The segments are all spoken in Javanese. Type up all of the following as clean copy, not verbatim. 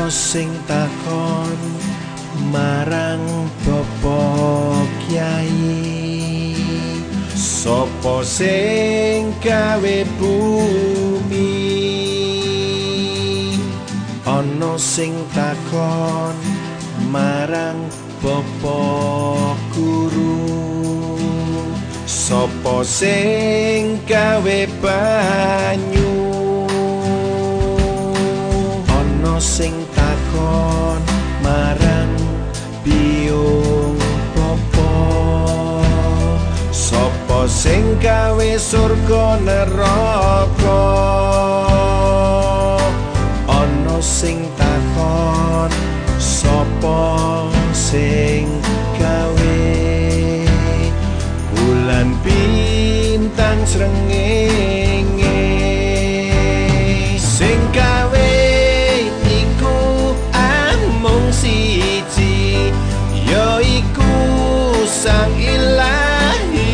sing takon marang Bapa Kyai, sapa sing gawe bumi? Ana sing takon marang Bapa Guru, sapa sing gawe banyu? Ana sing takon marang Biyung Bapa, sapa sing gawe surga neraka? Ana sing takon sapa sing gawe bulan bintang srengenge? Sing gawe iku amung siji, yaiku Sang Ilahi,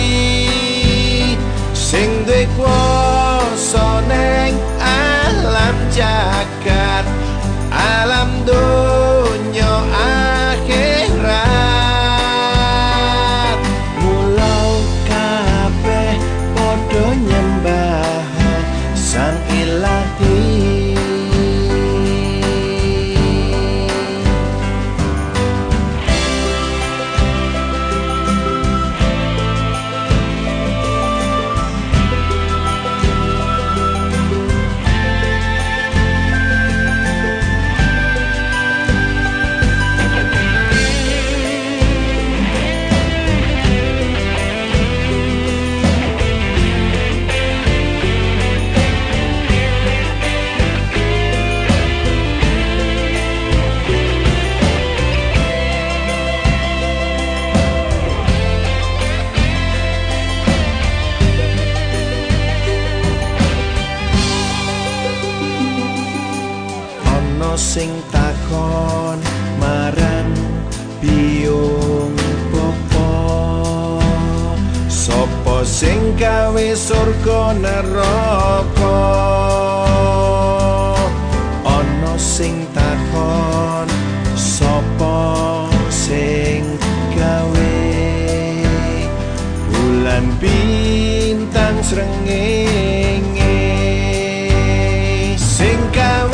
sing duwe kuwasa neng alam jagat, alam donya akhirat. Mula kabeh padha nyembah Sang Ilahi. Sing takon marang Biyung Bapa, sapa sing gawe surga neraka? Ana sing takon sapa sing gawe bulan bintang srengenge? Sing gawe